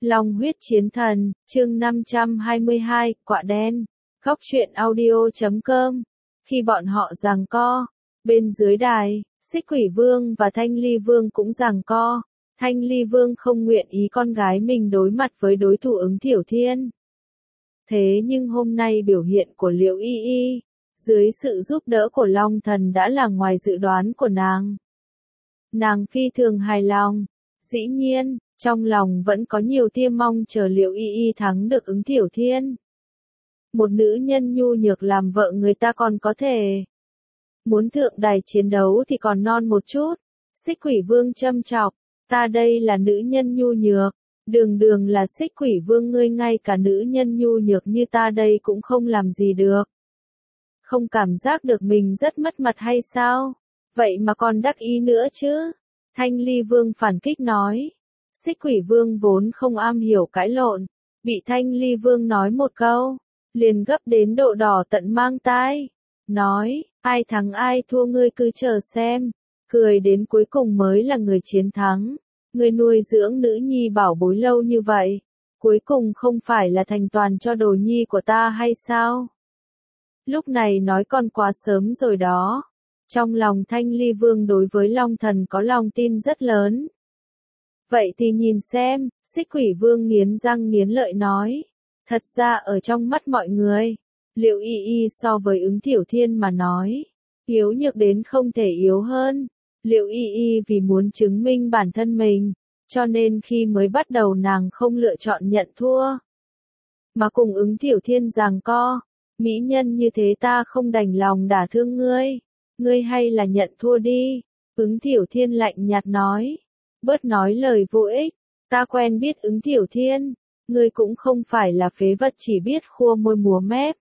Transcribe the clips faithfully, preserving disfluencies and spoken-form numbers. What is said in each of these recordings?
Long huyết chiến thần, chương năm trăm hai mươi hai, quạ đen. Góc truyện audio chấm com. Khi bọn họ giằng co, bên dưới đài, Xích Quỷ Vương và Thanh Ly Vương cũng giằng co. Thanh Ly Vương không nguyện ý con gái mình đối mặt với đối thủ Ứng Thiểu Thiên. Thế nhưng hôm nay biểu hiện của Liễu Y Y, dưới sự giúp đỡ của Long Thần đã là ngoài dự đoán của nàng. Nàng phi thường hài lòng. Dĩ nhiên, trong lòng vẫn có nhiều tia mong chờ Liễu Y Y thắng được Ứng Thiểu Thiên. Một nữ nhân nhu nhược làm vợ người ta còn có thể. Muốn thượng đài chiến đấu thì còn non một chút. Xích Quỷ Vương châm chọc, ta đây là nữ nhân nhu nhược. Đường đường là Xích Quỷ Vương, ngươi ngay cả nữ nhân nhu nhược như ta đây cũng không làm gì được. Không cảm giác được mình rất mất mặt hay sao? Vậy mà còn đắc ý nữa chứ? Thanh Ly Vương phản kích nói. Xích Quỷ Vương vốn không am hiểu cãi lộn, bị Thanh Ly Vương nói một câu, liền gấp đến độ đỏ tận mang tai. Nói, ai thắng ai thua ngươi cứ chờ xem, cười đến cuối cùng mới là người chiến thắng. Ngươi nuôi dưỡng nữ nhi bảo bối lâu như vậy, cuối cùng không phải là thành toàn cho đồ nhi của ta hay sao? Lúc này nói còn quá sớm rồi đó. Trong lòng Thanh Ly Vương đối với Long Thần có lòng tin rất lớn. Vậy thì nhìn xem, Xích Quỷ Vương nghiến răng nghiến lợi nói. Thật ra ở trong mắt mọi người, Liễu Y Y so với Ứng Thiểu Thiên mà nói, yếu nhược đến không thể yếu hơn. Liễu Y Y vì muốn chứng minh bản thân mình, cho nên khi mới bắt đầu nàng không lựa chọn nhận thua, mà cùng Ứng Thiểu Thiên giằng co. Mỹ nhân như thế ta không đành lòng đả thương ngươi, ngươi hay là nhận thua đi. Ứng Thiểu Thiên lạnh nhạt nói. Bớt nói lời vô ích, ta quen biết Ứng Thiểu Thiên, ngươi cũng không phải là phế vật chỉ biết khua môi múa mép.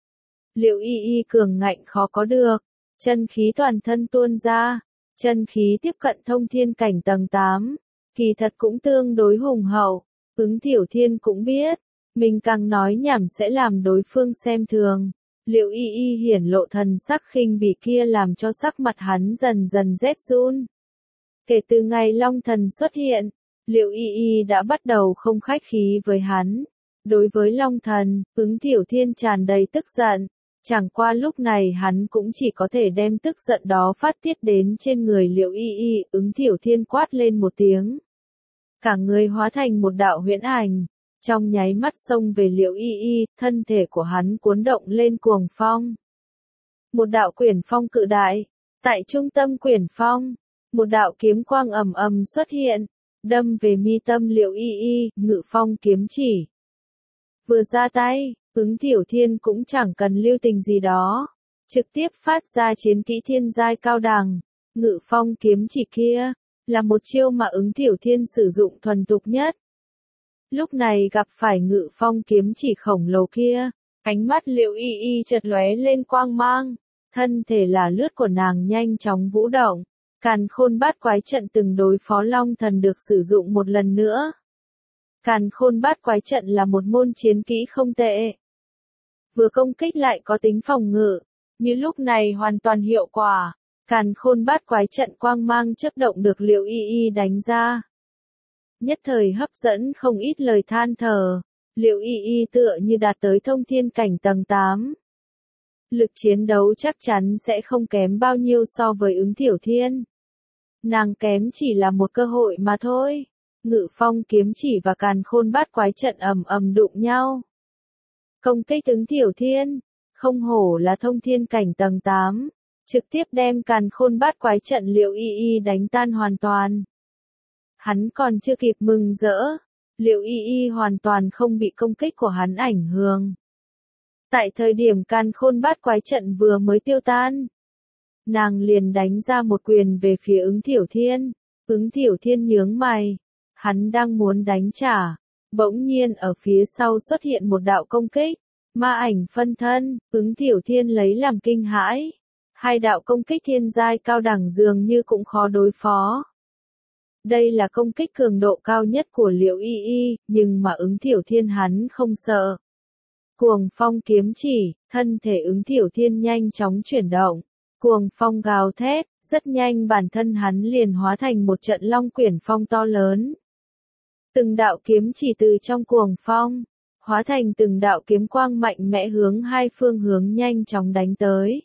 Liễu Y Y cường ngạnh khó có được, chân khí toàn thân tuôn ra, chân khí tiếp cận thông thiên cảnh tầng tám, kỳ thật cũng tương đối hùng hậu. Ứng Thiểu Thiên cũng biết, mình càng nói nhảm sẽ làm đối phương xem thường. Liễu Y Y hiển lộ thần sắc khinh bỉ kia làm cho sắc mặt hắn dần dần rét run. Kể từ ngày Long Thần xuất hiện, Liễu Y Y đã bắt đầu không khách khí với hắn. Đối với Long Thần, Ứng Thiểu Thiên tràn đầy tức giận. Chẳng qua lúc này hắn cũng chỉ có thể đem tức giận đó phát tiết đến trên người Liễu Y Y. Ứng Thiểu Thiên quát lên một tiếng. Cả người hóa thành một đạo huyễn ảnh. Trong nháy mắt xông về Liễu Y Y, thân thể của hắn cuốn động lên cuồng phong. Một đạo quyển phong cự đại. Tại trung tâm quyển phong, một đạo kiếm quang ầm ầm xuất hiện, đâm về mi tâm Liễu Y Y. Ngự phong kiếm chỉ. Vừa ra tay, Ứng Thiểu Thiên cũng chẳng cần lưu tình gì đó, trực tiếp phát ra chiến kỹ thiên giai cao đẳng. Ngự phong kiếm chỉ kia là một chiêu mà Ứng Thiểu Thiên sử dụng thuần thục nhất. Lúc này gặp phải ngự phong kiếm chỉ khổng lồ kia, ánh mắt Liễu Y Y chợt lóe lên quang mang, thân thể là lướt của nàng nhanh chóng vũ động. Càn Khôn Bát Quái Trận từng đối phó Long Thần được sử dụng một lần nữa. Càn Khôn Bát Quái Trận là một môn chiến kỹ không tệ. Vừa công kích lại có tính phòng ngự, như lúc này hoàn toàn hiệu quả. Càn Khôn Bát Quái Trận quang mang chớp động được Liễu Y Y đánh ra. Nhất thời hấp dẫn không ít lời than thở. Liễu Y Y tựa như đạt tới thông thiên cảnh tầng tám. Lực chiến đấu chắc chắn sẽ không kém bao nhiêu so với Ứng Thiểu Thiên. Nàng kém chỉ là một cơ hội mà thôi. Ngự phong kiếm chỉ và Càn Khôn Bát Quái Trận ầm ầm đụng nhau. Công kích Ứng Thiểu Thiên, không hổ là thông thiên cảnh tầng tám, trực tiếp đem Càn Khôn Bát Quái Trận Liễu Y Y đánh tan hoàn toàn. Hắn còn chưa kịp mừng rỡ, Liễu Y Y hoàn toàn không bị công kích của hắn ảnh hưởng. Tại thời điểm Càn Khôn Bát Quái Trận vừa mới tiêu tan, nàng liền đánh ra một quyền về phía Ứng Thiểu Thiên. Ứng Thiểu Thiên nhướng mày, hắn đang muốn đánh trả, bỗng nhiên ở phía sau xuất hiện một đạo công kích, ma ảnh phân thân. Ứng Thiểu Thiên lấy làm kinh hãi, hai đạo công kích thiên giai cao đẳng dường như cũng khó đối phó. Đây là công kích cường độ cao nhất của Liễu Y Y, nhưng mà Ứng Thiểu Thiên hắn không sợ. Cuồng phong kiếm chỉ, thân thể Ứng Thiểu Thiên nhanh chóng chuyển động. Cuồng phong gào thét, rất nhanh bản thân hắn liền hóa thành một trận long quyển phong to lớn. Từng đạo kiếm chỉ từ trong cuồng phong, hóa thành từng đạo kiếm quang mạnh mẽ hướng hai phương hướng nhanh chóng đánh tới.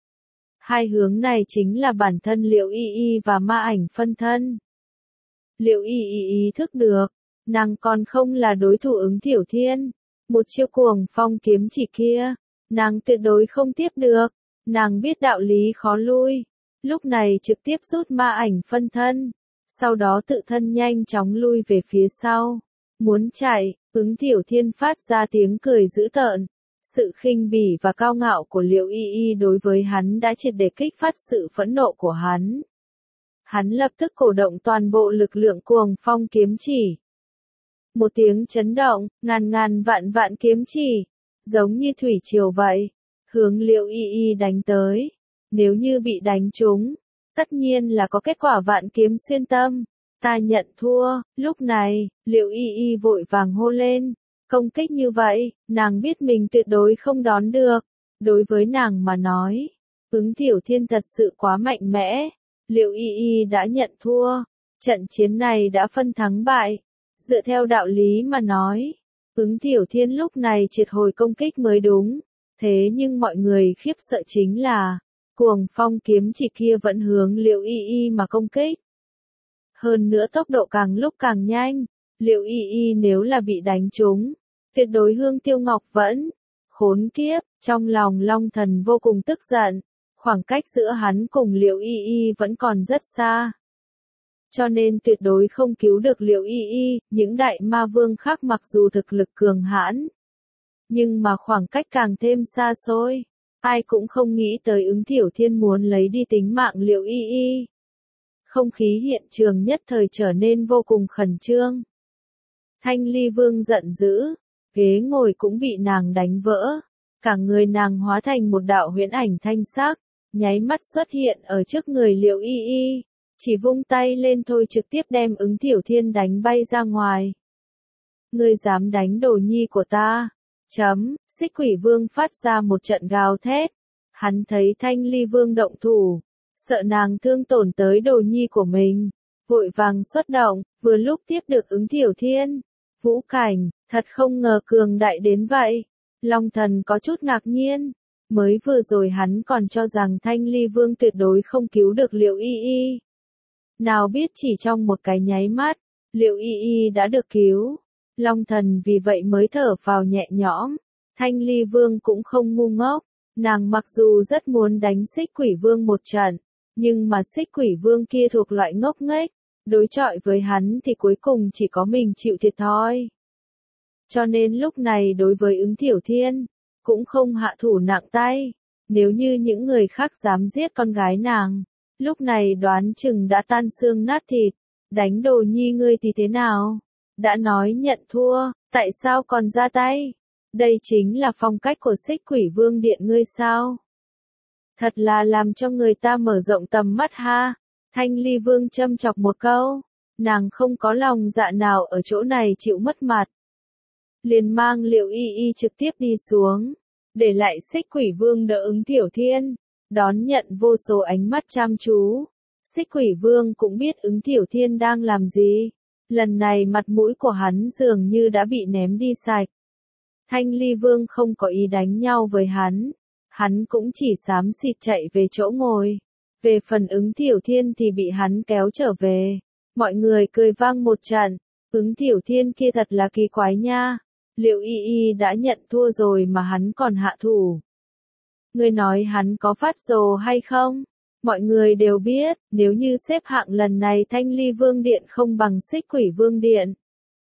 Hai hướng này chính là bản thân Liệu Y Y và ma ảnh phân thân. Liệu Y Y ý thức được, nàng còn không là đối thủ Ứng Thiểu Thiên. Một chiêu cuồng phong kiếm chỉ kia, nàng tuyệt đối không tiếp được. Nàng biết đạo lý khó lui, lúc này trực tiếp rút ma ảnh phân thân, sau đó tự thân nhanh chóng lui về phía sau. Muốn chạy, Ứng Thiểu Thiên phát ra tiếng cười dữ tợn. Sự khinh bỉ và cao ngạo của Liệu Y Y đối với hắn đã triệt để kích phát sự phẫn nộ của hắn. Hắn lập tức cổ động toàn bộ lực lượng cuồng phong kiếm chỉ. Một tiếng chấn động, ngàn ngàn vạn vạn kiếm chỉ, giống như thủy triều vậy, hướng Liệu Y Y đánh tới. Nếu như bị đánh trúng, tất nhiên là có kết quả vạn kiếm xuyên tâm. Ta nhận thua. Lúc này, Liệu Y Y vội vàng hô lên. Công kích như vậy, nàng biết mình tuyệt đối không đón được. Đối với nàng mà nói, Ứng Thiểu Thiên thật sự quá mạnh mẽ. Liệu Y Y đã nhận thua. Trận chiến này đã phân thắng bại. Dựa theo đạo lý mà nói, Ứng Thiểu Thiên lúc này triệt hồi công kích mới đúng. Thế nhưng mọi người khiếp sợ chính là, cuồng phong kiếm chỉ kia vẫn hướng Liệu Y Y mà công kích. Hơn nữa tốc độ càng lúc càng nhanh. Liệu Y Y nếu là bị đánh trúng, tuyệt đối hương tiêu ngọc vẫn. Khốn kiếp, trong lòng Long Thần vô cùng tức giận. Khoảng cách giữa hắn cùng Liệu Y Y vẫn còn rất xa. Cho nên tuyệt đối không cứu được Liệu Y Y. Những đại ma vương khác mặc dù thực lực cường hãn, nhưng mà khoảng cách càng thêm xa xôi. Ai cũng không nghĩ tới Ứng Thiểu Thiên muốn lấy đi tính mạng Liệu Y Y. Không khí hiện trường nhất thời trở nên vô cùng khẩn trương. Thanh Ly Vương giận dữ, ghế ngồi cũng bị nàng đánh vỡ. Cả người nàng hóa thành một đạo huyễn ảnh thanh sắc, nháy mắt xuất hiện ở trước người Liệu Y Y. Chỉ vung tay lên thôi trực tiếp đem Ứng Thiểu Thiên đánh bay ra ngoài. Ngươi dám đánh đồ nhi của ta? Chấm, Xích Quỷ Vương phát ra một trận gào thét. Hắn thấy Thanh Ly Vương động thủ, sợ nàng thương tổn tới đồ nhi của mình, vội vàng xuất động, vừa lúc tiếp được Ứng Thiểu Thiên. Vũ cảnh, thật không ngờ cường đại đến vậy. Long Thần có chút ngạc nhiên, mới vừa rồi hắn còn cho rằng Thanh Ly Vương tuyệt đối không cứu được Liệu Y Y. Nào biết chỉ trong một cái nháy mắt, Liệu Y Y đã được cứu. Long Thần vì vậy mới thở phào nhẹ nhõm. Thanh Ly Vương cũng không ngu ngốc, nàng mặc dù rất muốn đánh Xích Quỷ Vương một trận, nhưng mà Xích Quỷ Vương kia thuộc loại ngốc nghếch, đối chọi với hắn thì cuối cùng chỉ có mình chịu thiệt thòi. Cho nên lúc này đối với Ứng Thiểu Thiên, cũng không hạ thủ nặng tay. Nếu như những người khác dám giết con gái nàng, lúc này đoán chừng đã tan xương nát thịt. Đánh đồ nhi ngươi thì thế nào? Đã nói nhận thua, tại sao còn ra tay? Đây chính là phong cách của Xích Quỷ Vương Điện ngươi sao? Thật là làm cho người ta mở rộng tầm mắt ha. Thanh Ly Vương châm chọc một câu, nàng không có lòng dạ nào ở chỗ này chịu mất mặt. Liền mang Liệu Y Y trực tiếp đi xuống, để lại Xích Quỷ Vương đỡ Ứng Thiểu Thiên, đón nhận vô số ánh mắt chăm chú. Xích Quỷ Vương cũng biết Ứng Thiểu Thiên đang làm gì. Lần này mặt mũi của hắn dường như đã bị ném đi sạch. Thanh Ly Vương không có ý đánh nhau với hắn, hắn cũng chỉ xám xịt chạy về chỗ ngồi. Về phần Ứng Thiểu Thiên thì bị hắn kéo trở về. Mọi người cười vang một trận. Ứng Thiểu Thiên kia thật là kỳ quái nha. Liệu Y Y đã nhận thua rồi mà hắn còn hạ thủ. Ngươi nói hắn có phát rồ hay không? Mọi người đều biết, nếu như xếp hạng lần này Thanh Ly Vương Điện không bằng Xích Quỷ Vương Điện,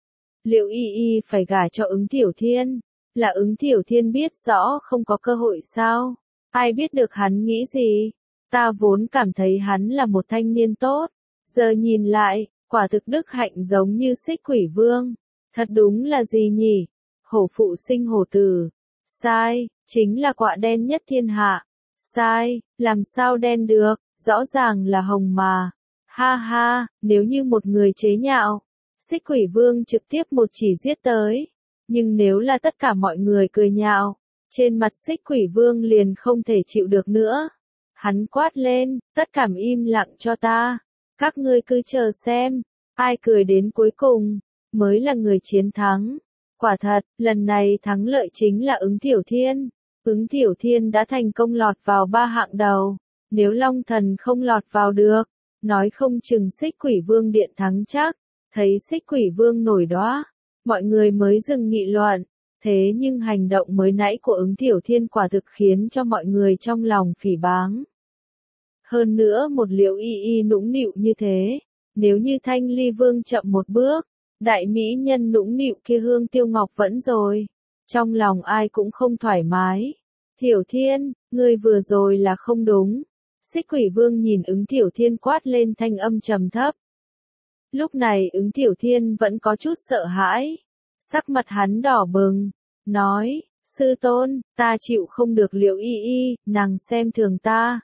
Liệu Y Y phải gả cho Ứng Thiểu Thiên. Là Ứng Thiểu Thiên biết rõ không có cơ hội sao? Ai biết được hắn nghĩ gì? Ta vốn cảm thấy hắn là một thanh niên tốt. Giờ nhìn lại, quả thực đức hạnh giống như Xích Quỷ Vương. Thật đúng là gì nhỉ? Hổ phụ sinh hổ tử. Sai, chính là quạ đen nhất thiên hạ. Sai, làm sao đen được, rõ ràng là hồng mà. Ha ha, nếu như một người chế nhạo, Xích Quỷ Vương trực tiếp một chỉ giết tới. Nhưng nếu là tất cả mọi người cười nhạo, trên mặt Xích Quỷ Vương liền không thể chịu được nữa. Hắn quát lên, tất cả im lặng cho ta. Các ngươi cứ chờ xem, ai cười đến cuối cùng. mới là người chiến thắng. Quả thật, lần này thắng lợi chính là Ứng Tiểu Thiên. Ứng Tiểu Thiên đã thành công lọt vào ba hạng đầu. Nếu Long Thần không lọt vào được, nói không chừng Xích Quỷ Vương Điện thắng chắc. Thấy Xích Quỷ Vương nổi đoá, mọi người mới dừng nghị luận. Thế nhưng hành động mới nãy của Ứng Tiểu Thiên quả thực khiến cho mọi người trong lòng phỉ báng. Hơn nữa một Liễu Y Y nũng nịu như thế, nếu như Thanh Ly Vương chậm một bước, đại mỹ nhân nũng nịu kia Hương Tiêu Ngọc vẫn rồi. Trong lòng ai cũng không thoải mái. Tiểu Thiên, ngươi vừa rồi là không đúng. Xích Quỷ Vương nhìn Ứng Tiểu Thiên quát lên thanh âm trầm thấp. Lúc này Ứng Tiểu Thiên vẫn có chút sợ hãi. Sắc mặt hắn đỏ bừng, nói, sư tôn, ta chịu không được Liễu Y Y, nàng xem thường ta.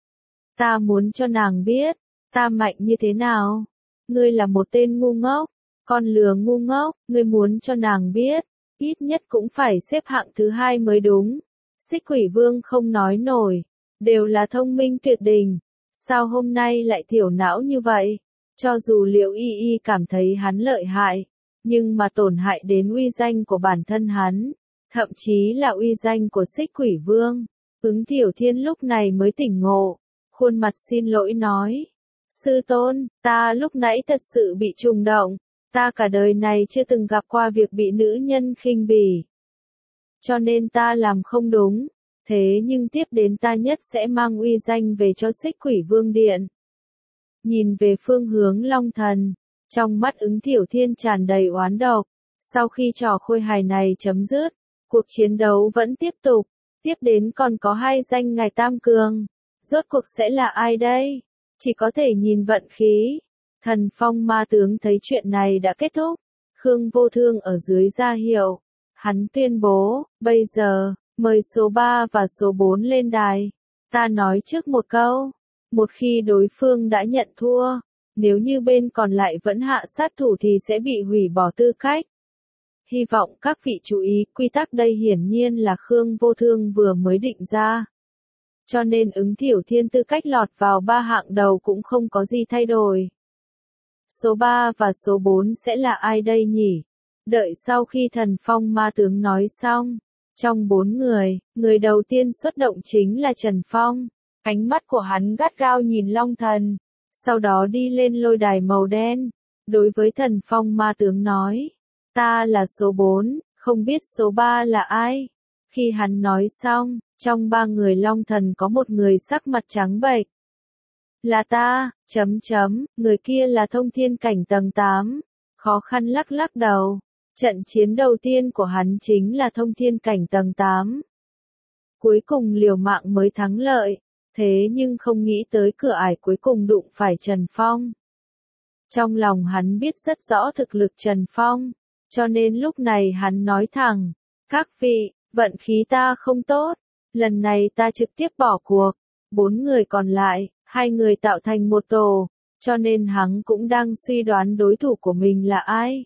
Ta muốn cho nàng biết, ta mạnh như thế nào. Ngươi là một tên ngu ngốc, con lừa ngu ngốc, ngươi muốn cho nàng biết, ít nhất cũng phải xếp hạng thứ hai mới đúng. Xích Quỷ Vương không nói nổi, đều là thông minh tuyệt đỉnh, sao hôm nay lại thiểu não như vậy? Cho dù Liễu Y Y cảm thấy hắn lợi hại, nhưng mà tổn hại đến uy danh của bản thân hắn, thậm chí là uy danh của Xích Quỷ Vương. Ứng Tiểu Thiên lúc này mới tỉnh ngộ, khuôn mặt xin lỗi nói, sư tôn, ta lúc nãy thật sự bị trùng động, ta cả đời này chưa từng gặp qua việc bị nữ nhân khinh bỉ. Cho nên ta làm không đúng, thế nhưng tiếp đến ta nhất sẽ mang uy danh về cho Xích Quỷ Vương Điện. Nhìn về phương hướng Long Thần, trong mắt Ứng Tiểu Thiên tràn đầy oán độc. Sau khi trò khôi hài này chấm dứt, cuộc chiến đấu vẫn tiếp tục, tiếp đến còn có hai danh ngài Tam Cường. Rốt cuộc sẽ là ai đây? Chỉ có thể nhìn vận khí. Thần Phong Ma Tướng thấy chuyện này đã kết thúc, Khương Vô Thương ở dưới ra hiệu. Hắn tuyên bố, bây giờ, mời số ba và số bốn lên đài. Ta nói trước một câu, một khi đối phương đã nhận thua, nếu như bên còn lại vẫn hạ sát thủ thì sẽ bị hủy bỏ tư cách. Hy vọng các vị chú ý, quy tắc đây hiển nhiên là Khương Vô Thương vừa mới định ra. Cho nên Ứng Tiểu Thiên tư cách lọt vào ba hạng đầu cũng không có gì thay đổi. Số ba và số bốn sẽ là ai đây nhỉ? Đợi sau khi Thần Phong Ma Tướng nói xong, trong bốn người, người đầu tiên xuất động chính là Trần Phong. Ánh mắt của hắn gắt gao nhìn Long Thần, sau đó đi lên lôi đài màu đen. Đối với Thần Phong Ma Tướng nói, ta là số bốn, không biết số ba là ai. Khi hắn nói xong, trong ba người Long Thần có một người sắc mặt trắng bệch. Là ta, chấm chấm, người kia là thông thiên cảnh tầng tám. Khó khăn lắc lắc đầu. Trận chiến đầu tiên của hắn chính là thông thiên cảnh tầng tám. Cuối cùng liều mạng mới thắng lợi, thế nhưng không nghĩ tới cửa ải cuối cùng đụng phải Trần Phong. Trong lòng hắn biết rất rõ thực lực Trần Phong, cho nên lúc này hắn nói thẳng, các vị, vận khí ta không tốt, lần này ta trực tiếp bỏ cuộc. Bốn người còn lại, hai người tạo thành một tổ, cho nên hắn cũng đang suy đoán đối thủ của mình là ai.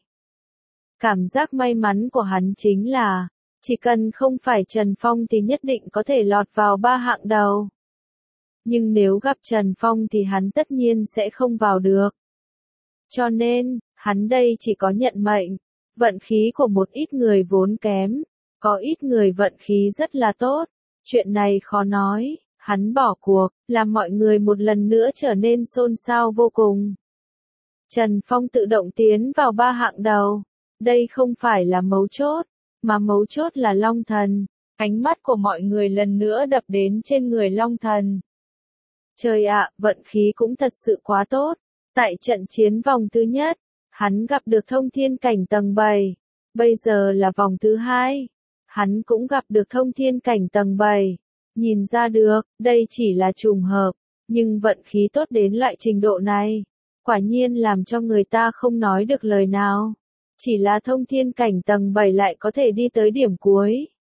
Cảm giác may mắn của hắn chính là, chỉ cần không phải Trần Phong thì nhất định có thể lọt vào ba hạng đầu. Nhưng nếu gặp Trần Phong thì hắn tất nhiên sẽ không vào được. Cho nên, hắn đây chỉ có nhận mệnh. Vận khí của một ít người vốn kém, có ít người vận khí rất là tốt. Chuyện này khó nói, hắn bỏ cuộc, làm mọi người một lần nữa trở nên xôn xao vô cùng. Trần Phong tự động tiến vào ba hạng đầu. Đây không phải là mấu chốt, mà mấu chốt là Long Thần. Ánh mắt của mọi người lần nữa đập đến trên người Long Thần. Trời ạ, vận khí cũng thật sự quá tốt. Tại trận chiến vòng thứ nhất, hắn gặp được thông thiên cảnh tầng bảy. Bây giờ là vòng thứ hai, hắn cũng gặp được thông thiên cảnh tầng bảy. Nhìn ra được, đây chỉ là trùng hợp, nhưng vận khí tốt đến loại trình độ này, quả nhiên làm cho người ta không nói được lời nào. Chỉ là thông thiên cảnh tầng bảy lại có thể đi tới điểm cuối.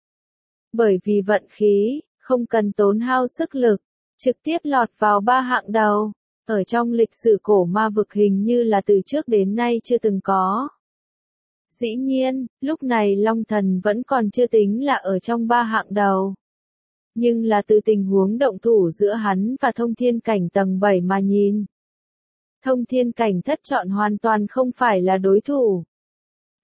Bởi vì vận khí, không cần tốn hao sức lực, trực tiếp lọt vào ba hạng đầu. Ở trong lịch sử cổ ma vực hình như là từ trước đến nay chưa từng có. Dĩ nhiên, lúc này Long Thần vẫn còn chưa tính là ở trong ba hạng đầu. Nhưng là từ tình huống động thủ giữa hắn và thông thiên cảnh tầng bảy mà nhìn. Thông thiên cảnh thất chọn hoàn toàn không phải là đối thủ.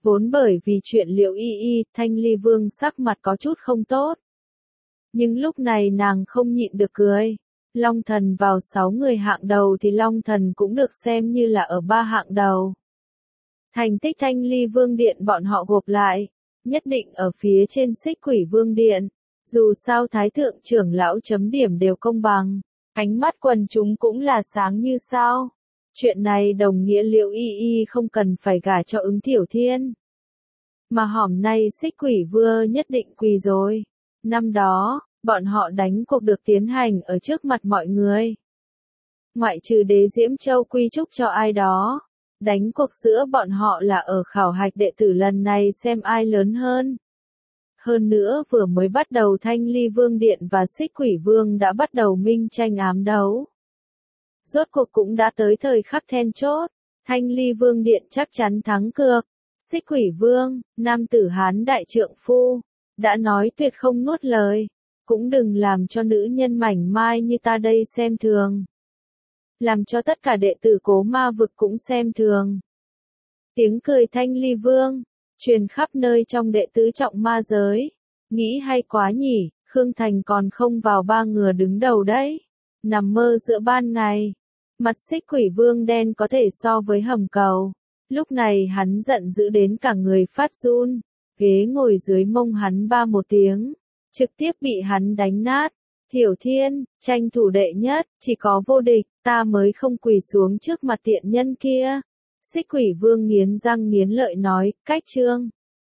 Vốn bởi vì chuyện Liễu Y Y, Thanh Ly Vương sắc mặt có chút không tốt. Nhưng lúc này nàng không nhịn được cười. Long Thần vào sáu người hạng đầu thì Long Thần cũng được xem như là ở ba hạng đầu. Thành tích Thanh Ly Vương Điện bọn họ gộp lại, nhất định ở phía trên Xích Quỷ Vương Điện. Dù sao Thái Thượng trưởng lão chấm điểm đều công bằng, ánh mắt quần chúng cũng là sáng như sao. Chuyện này đồng nghĩa Liễu Y Y không cần phải gả cho Ứng Tiểu Thiên. Mà hỏm nay Xích Quỷ Vương nhất định quỳ rồi. Năm đó, bọn họ đánh cuộc được tiến hành ở trước mặt mọi người. Ngoại trừ Đế Diễm Châu quy chúc cho ai đó, đánh cuộc giữa bọn họ là ở khảo hạch đệ tử lần này xem ai lớn hơn. Hơn nữa vừa mới bắt đầu Thanh Ly Vương Điện và Xích Quỷ Vương đã bắt đầu minh tranh ám đấu. Rốt cuộc cũng đã tới thời khắc then chốt, Thanh Ly Vương Điện chắc chắn thắng cược. Xích Quỷ Vương, nam tử Hán đại trượng phu, đã nói tuyệt không nuốt lời, cũng đừng làm cho nữ nhân mảnh mai như ta đây xem thường. Làm cho tất cả đệ tử Cố Ma Vực cũng xem thường. Tiếng cười Thanh Ly Vương truyền khắp nơi trong đệ tứ trọng ma giới. Nghĩ hay quá nhỉ, Khương Thành còn không vào ba ngừa đứng đầu đấy. Nằm mơ giữa ban ngày, mặt Xích Quỷ Vương đen có thể so với hầm cầu. Lúc này hắn giận dữ đến cả người phát run, ghế ngồi dưới mông hắn ba một tiếng, trực tiếp bị hắn đánh nát. Tiểu Thiên, tranh thủ đệ nhất, chỉ có vô địch, ta mới không quỳ xuống trước mặt tiện nhân kia. Xích Quỷ Vương nghiến răng nghiến lợi nói, cách trương.